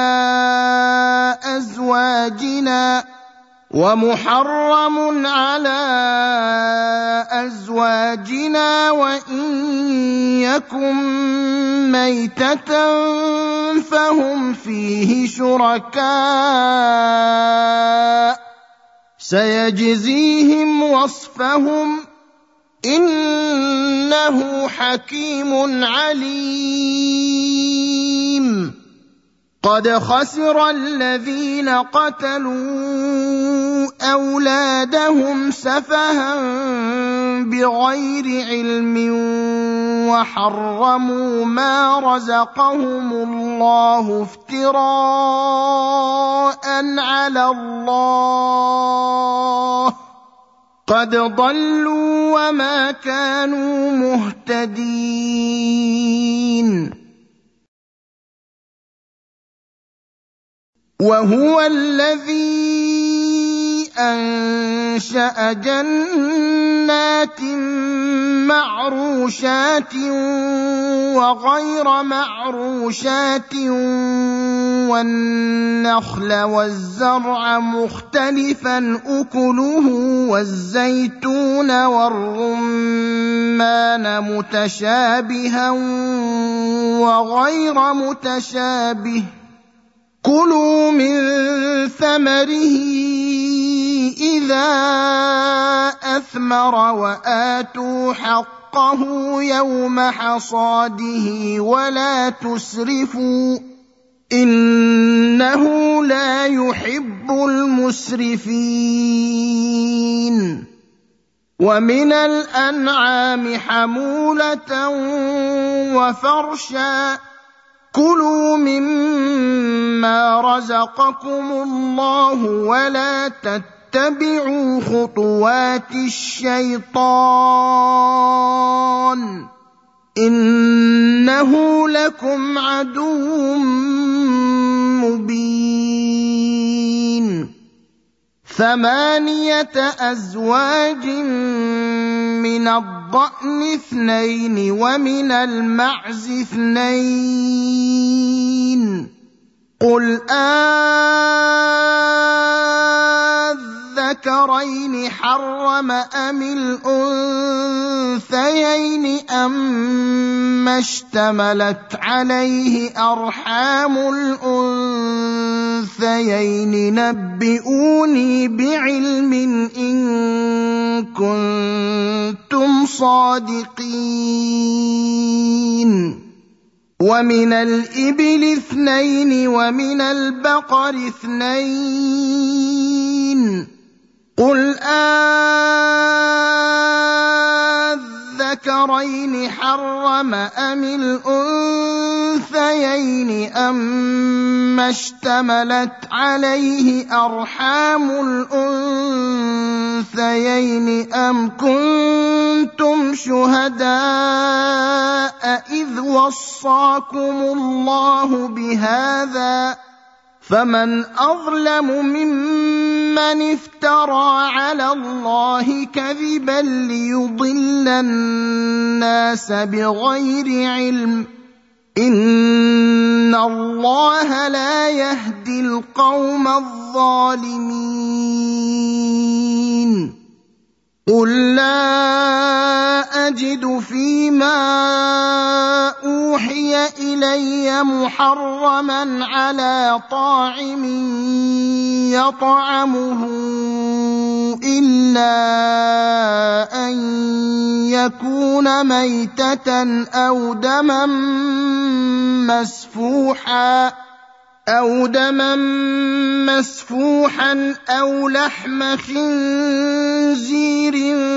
على أزواجنا وإن يكن ميتة فهم فيه شركاء سيجزيهم وصفهم إنه حكيم عليم قد خسر الذين قتلوا أولادهم سفها بغير علم وحرموا ما رزقهم الله افتراء على الله قد ضلوا وما كانوا مهتدين وهو الذي أنشأ جنات معروشات وغير معروشات والنخل والزرع مختلفا أكله والزيتون والرمان متشابها وغير متشابه كلوا من ثمره إذا أثمر وآتوا حقه يوم حصاده ولا تسرفوا إنه لا يحب المسرفين ومن الأنعام حمولة وفرشا كلوا مما رزقكم الله ولا تتبعوا خطوات الشيطان إنه لكم عدو مبين 8 أزواج من الضأن 2 ومن المعز 2 قل أذكرين حرم أم الأنثيين أما اشتملت عليه أرحام الأنثيين نبئوني بعلم إن كنتم صادقين ومن الإبل 2 ومن البقر 2 قل أذكرين حرم أم الأنثيين أما اشتملت عليه أرحام الأنثيين أم كنتم شهداء إذ وصاكم الله بهذا فمن أظلم ممن افترى على الله كذبا ليضل الناس بغير علم إن الله لا يهدي القوم الظالمين قل لا أجد فيما أوحي إلي محرما على طاعم يطعمه إلا أن يكون ميتة أو دما مسفوحا أو لحم خنزير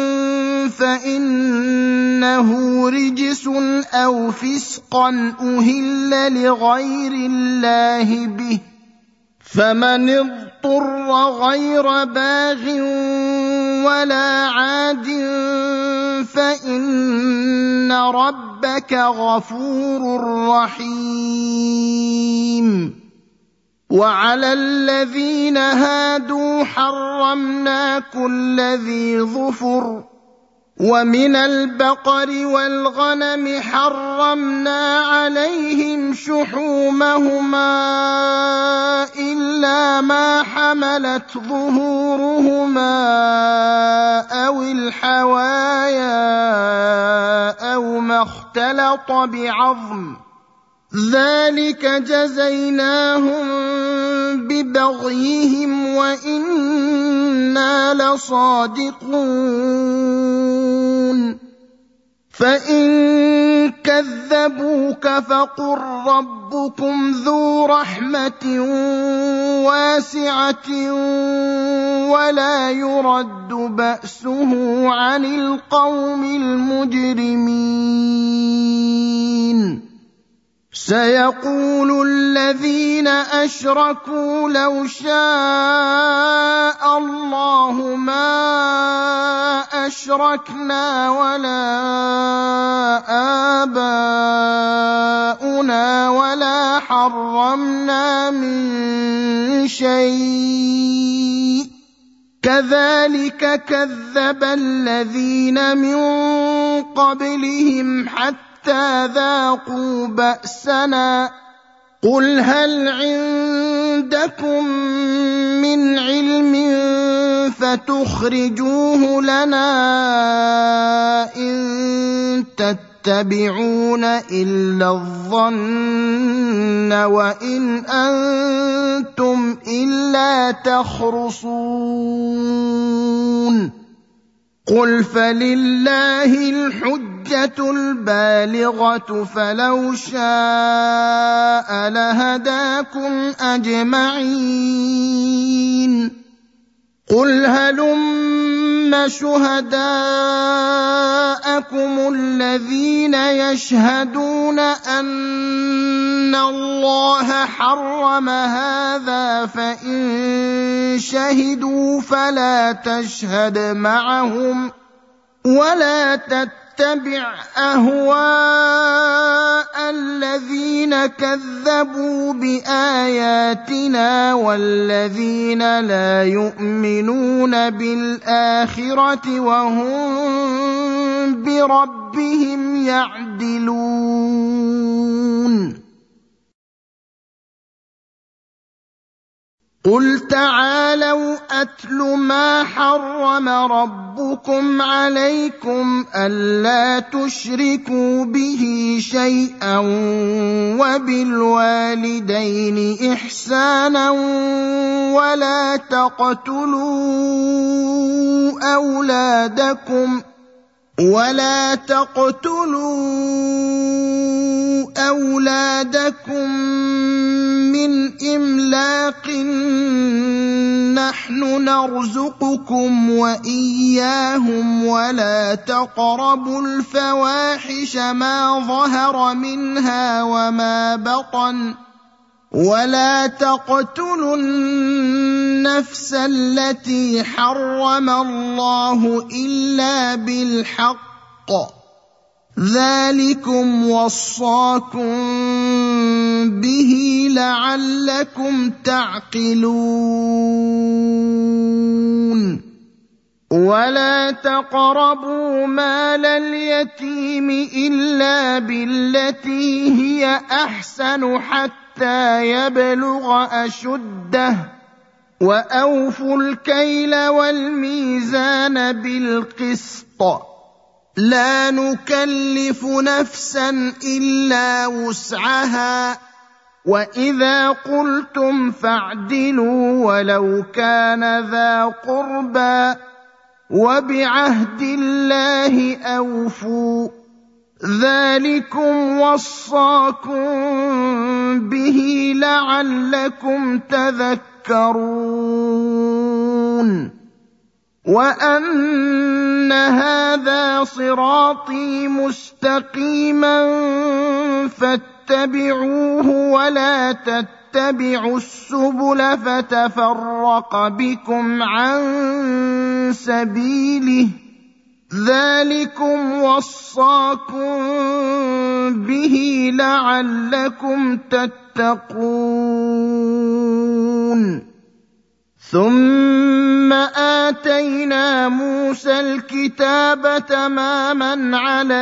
فإنه رجس أو فسقا أهل لغير الله به فمن اضطر غير باغ ولا عاد فإن ربك غفور رحيم وعلى الذين هادوا حرمنا كل ذي ظفر ومن البقر والغنم حرمنا عليهم شحومهما إلا ما حملت ظهورهما أو الحوايا أو ما اختلط بعظم ذلك جزيناهم ببغيهم وإنا لصادقون فإن كذبوك فقل ربكم ذو رحمة واسعة ولا يرد بأسه عن القوم المجرمين سيقول الذين أشركوا لو شاء الله ما أشركنا ولا آباؤنا ولا حرمنا من شيء كذلك كذب الذين من قبلهم حتى ذاقوا بأسنا قل هل عندكم من علم فتخرجوه لنا إن تتبعون إلا الظن وإن أنتم إلا تخرصون قل فلله الحجة البالغة فلو شاء لهداكم أجمعين قل هلم شهداءكم الذين يشهدون أن الله حرم هذا فإن شهدوا فلا تشهد معهم ولا تتبع أهواء الذين كذبوا بآياتنا والذين لا يؤمنون بالآخرة وهم بربهم يعدلون قل تعالوا أتل ما حرم ربكم عليكم ألا تشركوا به شيئا وبالوالدين إحسانا ولا تقتلوا أولادكم من إملاق نحن نرزقكم وإياهم ولا تقربوا الفواحش ما ظهر منها وما بطن ولا تقتلوا النفس التي حرم الله إلا بالحق ذلكم وصاكم به لعلكم تعقلون ولا تقربوا مال اليتيم إلا بالتي هي أحسن حتى يبلغ أشده وأوفوا الكيل والميزان بالقسط لا نكلف نفسا إلا وسعها وإذا قلتم فاعدلوا ولو كان ذا قربى وبعهد الله أوفوا ذلكم وصاكم به لعلكم تذكرون وأن هذا صراطي مستقيما فاتبعوه ولا تتبعوا السبل فتفرق بكم عن سبيله ذلكم وصاكم به لعلكم تتقون ثم آتينا موسى الكتاب تماما على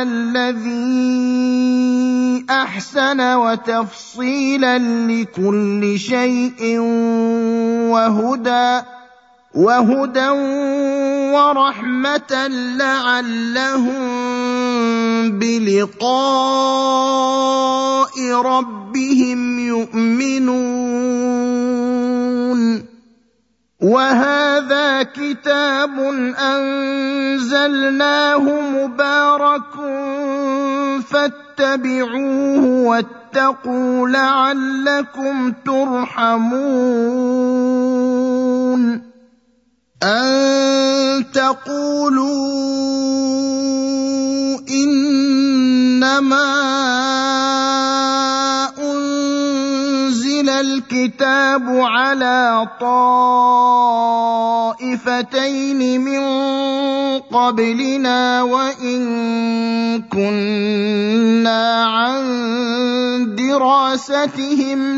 الذي أحسن وتفصيلا لكل شيء وهدى ورحمة لعلهم بلقاء ربهم يؤمنون وهذا كتاب أنزلناه مبارك فاتبعوه واتقوا لعلكم ترحمون أن تقولوا إنما أنزل الكتاب على طائفتين من قبلنا وإن كنا عن دراستهم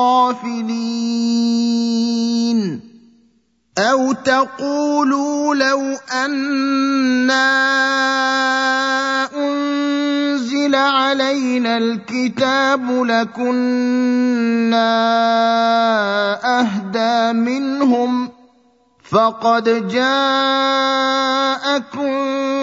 لغافلين أو تقولوا لو أنا أنزل علينا الكتاب لكنا أهدى منهم فقد جاءكم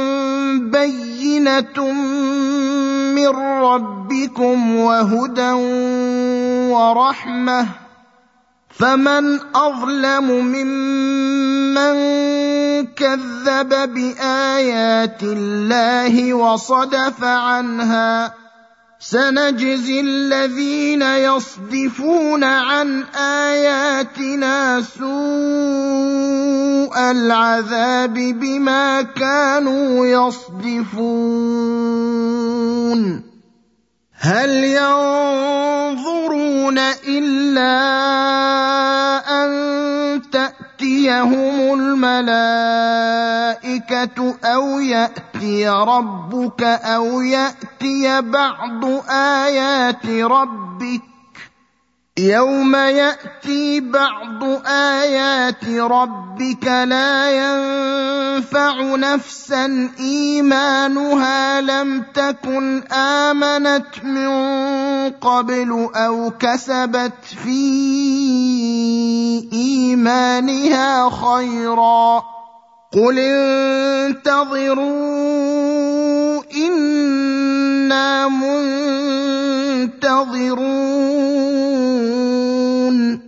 بينة من ربكم وهدى ورحمة فمن أظلم ممن كذب بآيات الله وصدف عنها سنجزي الذين يصدفون عن آياتنا سوء سوء العذاب بما كانوا يصدفون هل ينظرون إلا أن تأتيهم الملائكة أو يأتي ربك أو يأتي بعض آيات ربك يوم يأتي بعض آيات ربك لا ينفع نفسا إيمانها لم تكن آمنت من قبل أو كسبت في إيمانها خيرا قل انتظروا إنا منتظرون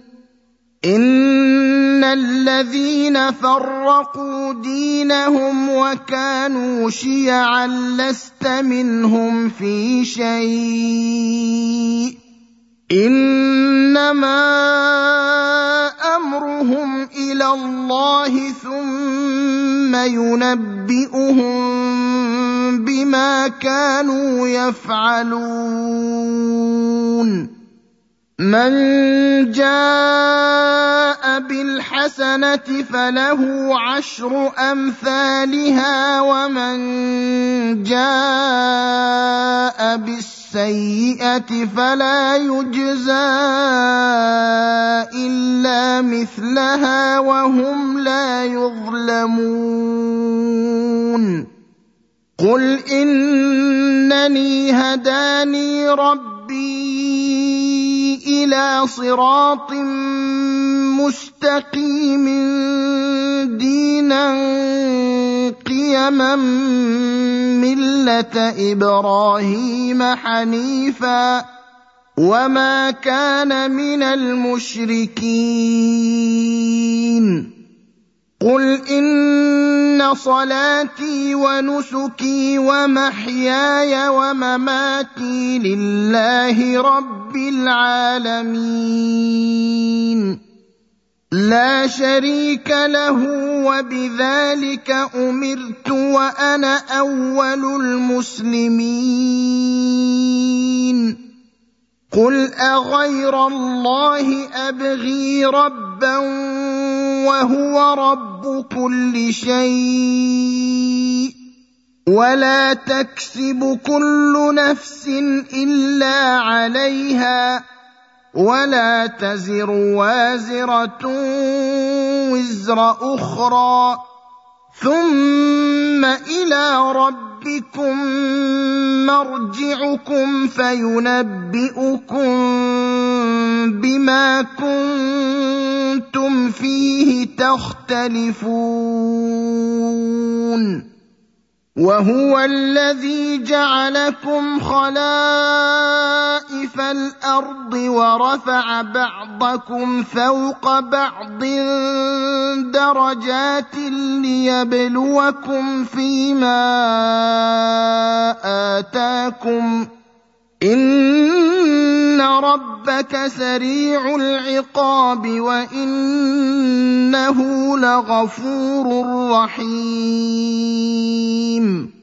إن الذين فرقوا دينهم وكانوا شيعا لست منهم في شيء إنما أمرهم إلى الله ثم ينبئهم بما كانوا يفعلون من جاء بالحسنة فله 10 أمثالها ومن جاء بالسيئة فلا يجزى إلا مثلها وهم لا يظلمون قل إنني هداني ربي إلى صراط مستقيم دينا قيما ملة إبراهيم حنيفا وما كان من المشركين قل إن صلاتي ونسكي ومحياي ومماتي لله رب العالمين لا شريك له وبذلك أمرت وأنا أول المسلمين قل أغير الله أبغي ربا وهو رب كل شيء ولا تكسب كل نفس إلا عليها ولا تزر وازرة وزر أخرى ثم إلى ربكم مرجعكم فينبئكم بما كنتم فيه تختلفون وهو الذي جعلكم خلائف الأرض ورفع بعضكم فوق بعض درجات ليبلوكم فيما آتاكم إن ربك سريع العقاب وإنه لغفور رحيم